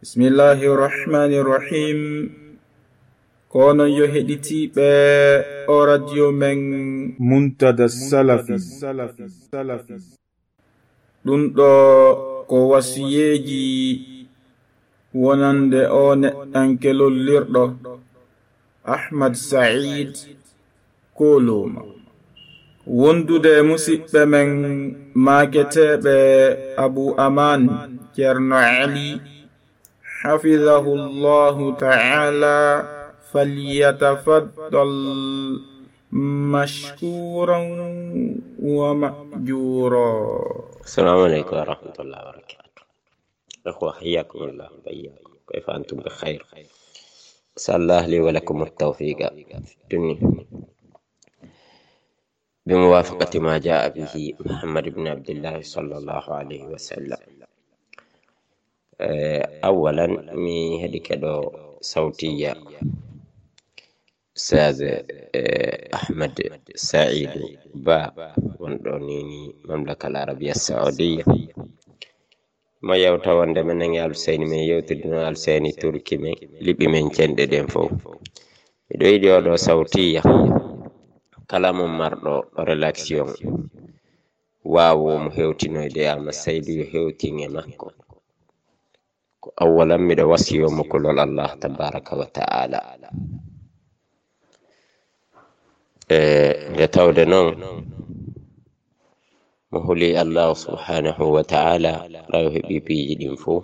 Bismillahirrahmanirrahim. Kono yo heɗitiɓe o radio men Muntada Salafi. Ɗum ɗo ko wasiyeji wonande o neɗɗankelollirɗo Ahmad Said Koloma. Wondude musidɓe men maketeɓe Abu Aman Ceerno Ali حفظه الله تعالى فليتفضل مشكورا ومأجورا. السلام عليكم ورحمة الله وبركاته. أخوة حياكم الله وبياكم، كيف أنتم بخير؟ أسأل الله لي ولكم التوفيق في الدنيا بموافقة ما جاء به محمد بن عبد الله صلى الله عليه وسلم. أولا مي هديك دو صوتية أستاذ أحمد سعيد با وندونيني مملكة العربية السعودية ما يوتا وند من يال سيني من يوتدنا يال سيني تركي من لبي من جند دين فو دو صوتية كلام مردو ريلاكسيون واو مهوتينو دي أما سيدو يهوتيني مكو. أولا من وصي ومكل الله تبارك وتعالى لتودنون مهلي الله سبحانه وتعالى رأيه بيبي جدنفو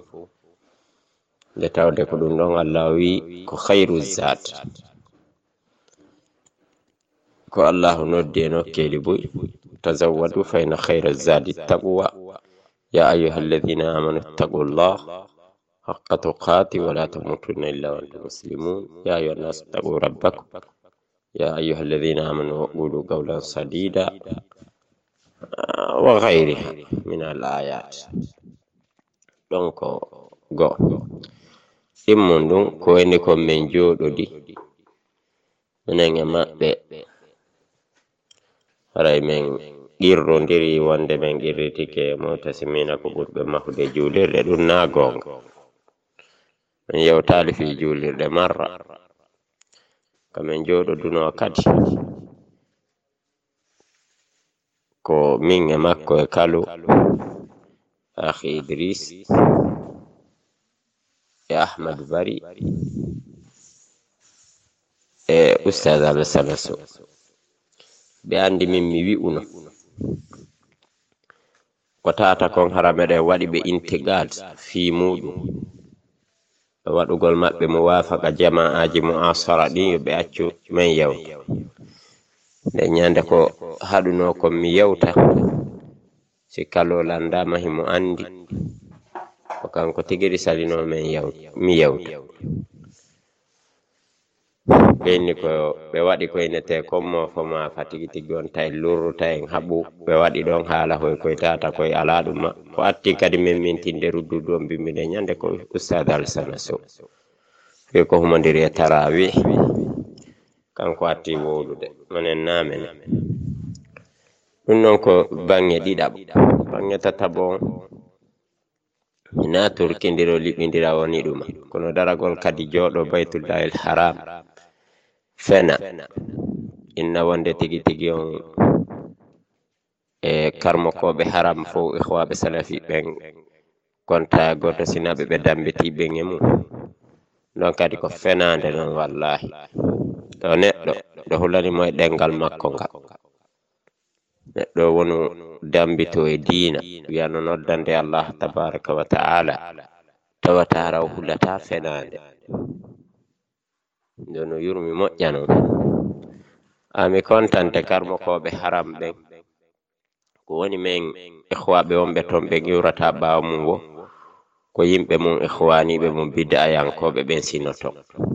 لتود كدنون الله كخير الزاد كو الله ندينو كيلبوي تزودوا فإن خير الزاد التقوى يا أيها الذين آمنوا اتقوا الله حق تقاته ولا تموتن إلا وأنتم مسلمون. يا أيها الناس اتقوا ربكم يا أيها الذين آمنوا قولوا قولا سديدا وغيرها من الآيات. دونك go immundum ko woni ko men joɗodi minen e maɓɓe haray men qirrodiri wonde men qirritike Mu'tasimina ko ɓurɓe mahude julirde ɗum na gonga. min yewtali fi julirde marra kamen joɗoduno kadi ko min e makko e kalu akhi Idris e Ahmad Bari e Ustaz Alassane Sow ɓe andi min mi wi'uno ko tata kon hara meɗen waɗi ɓe intiqad fi muɗum waɗugol maɓɓe muwafaqa jama'aji mu'asara ɗin yoɓe accu men yewta nde ñande ko haɗuno kon mi yewta si kalolandama himo andi ko kanko tigiri salino men mi yewta ɓenni ko ɓe waɗi koynete kommo foma fatigi tigi on tay lurruta en haɓu ɓe waɗi ɗon haala koye tata koye ala ɗum ko atti kadi min mintinde ruddudu on bimmide ñande ko Ustad Alassane Sow wi ko humodiri e tarawih kanko atti wowlude manen namen ɗum noon ko bange ɗiɗaɓo. Bange tatabo na turkindiro liɓindira woni ɗuma kono daragol kadi jooɗo Baytullahil Haram fena inna wonde tigi tigi on e karmokoɓe haram fo ikhwaɓe salafi ɓen konta goto sinaɓe ɓe dambitiɓe e mum ɗon kadi ko fenande non wallahi to neɗɗo ɗo hulanimo e ɗengal makko ngal neɗɗo wonu dambito e diina wiyano noddande Allah tabaraka wa ta'ala tawata raw hulata fenande ndono yurmi moƴƴano ami kontante karmokoɓe haram ɓen ko woni men ikhwaɓe wonɓe toon ɓe yurata ɓawo mum wo ko yimɓe mum ikhwaniɓe mum bid'ayankoɓe ɓen sinoto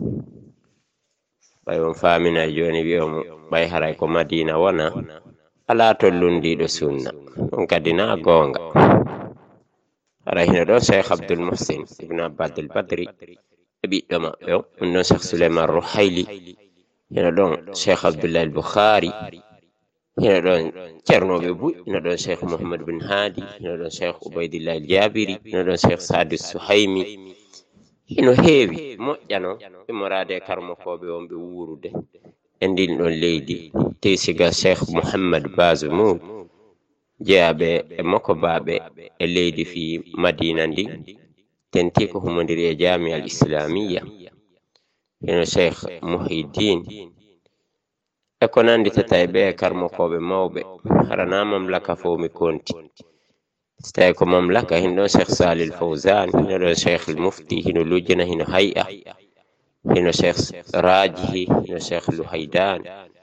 ɓay on famina joni wi'omo ɓay haray ko Madina wona ala tollundiɗo sunna ɗum kadi na gonga. ara hino ɗo Cheikh Abdul Muhsin ibn Abdul Badri e ɓiɗɗo maɓɓe o ɗum ɗon Cheikh Souleymane Ruhaili hino ɗon Cheikh Abdullah al-Bukhari hino ɗon ceernoɓe buy hino ɗon Cheikh Muhammad bin Hadi hino ɗon Cheikh Ubaydillah al-Jabiri hino ɗon Cheikh Sadi Suhaimi hino heewi moƴƴano immorade karmokoɓe on ɓe wurude e ndin ɗon leydi tesiga cheikh mouhammad bazoumou jeyaɓe e makko baɓe e leydi fi madina ndi tenti ko humodiri e jami al islamiya hino cheikh muhiddin e ko nanditata e ɓe karmokoɓe mawɓe harana mamlaka fo mi konti tawi ko mamlaka hin ɗon cheikh salil fawzan hino ɗon cheikh mufti hino lujjana hino hay'a hino cheikh rajihi hino cheikh luhaydan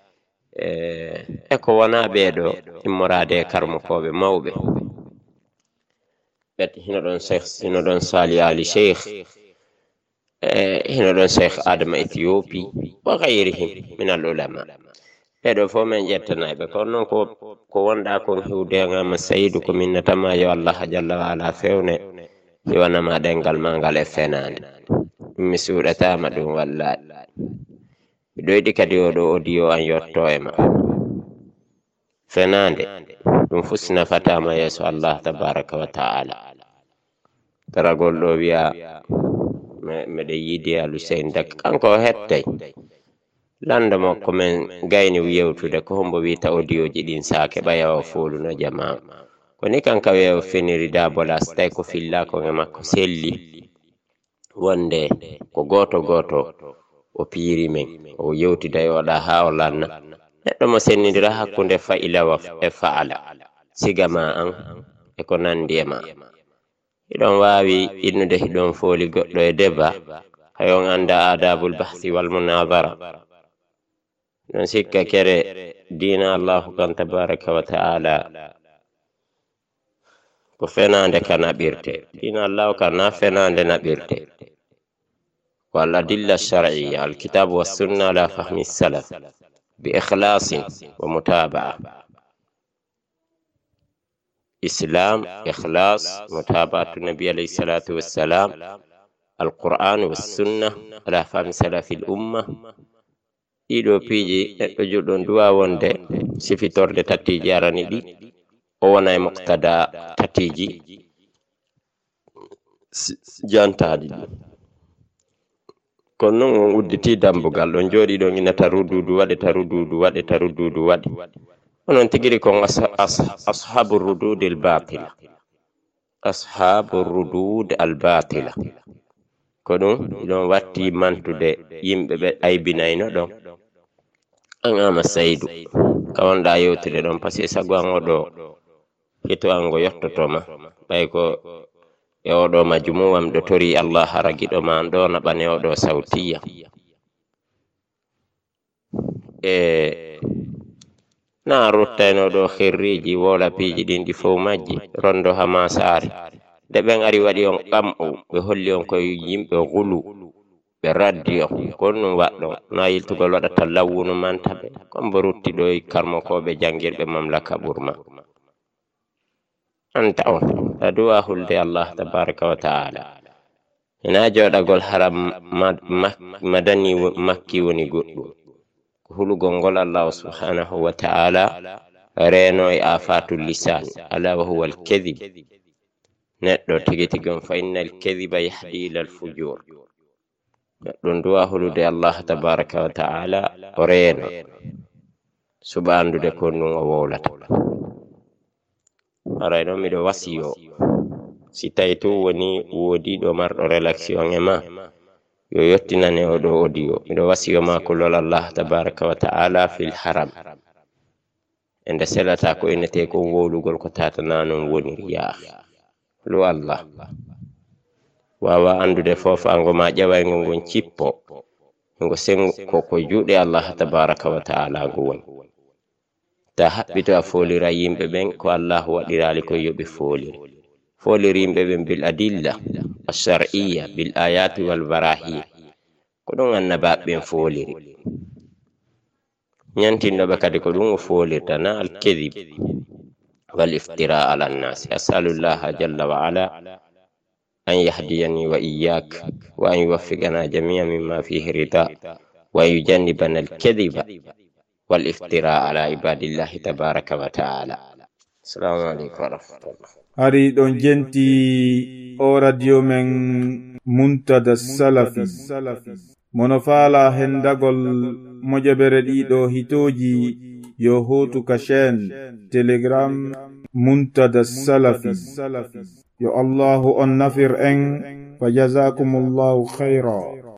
e ko wona ɓeɗo immorade e karmokoɓe mawɓe hino ɗon sali ali cheikh hino ɗon cheikh adama éthiopie wa gayrihim min al ulama ɓeɗo fo min ƴettanaɓe kono noon ko wonɗa kon hewdegama saydu ko minnatama yo allah jalla wa ala fewne hewanama ɗengal ma ngal e fenade mi suuɗatama ɗum wallahi miɗo yiɗi kadi oɗo audio an yetto e ma fenade ɗum fusi nafatama yeeso allah tabaraka wa ta'ala taragol ɗo wiya meɗe yiidi al Husayn dak kanko hettay landa makko men gayni yewtude ko hombo wita audio ji ɗin sake ɓayawa foluno jama ko ni kanka wewo feniri dabola so tawi ko filla ko e makko selli wonde ko goto o piiri men o yewtida e waɗa ha o lanna neɗɗo mo sennidira hakkunde fa'ila e fa'ala sigama an e ko nandi e ma hiɗon wawi innude hiɗon fooli goɗɗo e deba hayon anda adabul bahthi wal munadara non sikka kere dina allahu kan tabaraka wa ta'ala ko fenande ka naɓirte dina allahu kan na fenande naɓirte wal adilla shar'iyya al kitab was sunna ala fahmi salaf bi ikhlasin wa mutaba'a islam ikhlas mutaba'atu nabi alayhi salatu wassalam al qur'an was sunna ala fahmi salafil umma ɗiɗo piiji neɗɗo juɗɗon duwa wonde sifitorde tatiji arani ɗi o wona e muqtada tatiji jantaɗi ɗi kono noon on udditi dambugal ɗon jooɗi ɗon ina tarududu waɗe onon tigiri kon ashabu rudud al batila ko ɗum ɗon watti mantude yimɓe ɓe aybinayno ɗon an ama saydu ka wonɗa yewtude ɗon par ce que sago an oɗo hito an go yottotoma ɓay ko e oɗo majmu'a ɗo tori allah haragiɗo ma an ɗo naɓane oɗo sawtiya na ruttayno ɗo khirriji wola piiji ɗin ɗi fof majji rondo hama saare nde ɓen ari waɗi on qam'u ɓe holli on koye yimɓe gulu ɓe raddi on kon ɗum waɗɗon na yiltugol waɗata lawwunu mantaɓe kon bo rutti ɗo karmokoɓe jangirɓe mamlaka ɓurma anta on aduwa hulde allah tabaraka wa ta'ala ina joɗagol haram madani makki woni goɗɗum ko hulugol ngol allah subhanahu wa ta'ala reno e afatul lisan ala wa huwa al kadhib neɗɗo tigi on fa innal kadhiba yahdi ila al fujur ɗum duwa hulude allah tabaraka wa ta'ala o reeno suɓa andude ko ɗum o wowlata aray noon miɗo wasiyo si tawi to woni woodiɗo marɗo relaxion e ma yo yottinane oɗo audio miɗo wasiyo ma kullol allah tabaraka wa ta'ala fil haram ende selata ko inete ko wowlugol ko tatana non woniri yaahi lu allah wawa andude fof ango ma ƴewaygo ngon cippo ngo sengo ko juuɗe allah tabaraka wa ta'ala go woni ta haɓɓito a folira yimɓe ɓen ko allah waɗirali ko yoɓe foliri yimɓe ɓen bil adilla ash-shar'iyya bil ayati wal barahiya ko ɗum annabaɓe ɓen foliri ñantinɗoɓe kadi ko ɗum o folirta na al kadhib wal iftira ala an-nas asalullaha jalla wa ala an yahdiyani wa iyyak wa an yuwaffiqana jami'an mimma fihi rida wa yujannibana al-kadhiba wal iftira ala ibadillahi tabaraka wa ta'ala. Assalamu alaikum wa rahmatullah. Hari ɗon jenti o radio men muntada salafi mono faala hendagol mojabere ɗiɗo hitoji yo hotu ka chaine telegram muntada salafi yo Allahu on nafir en fa jazakumullahu khaira.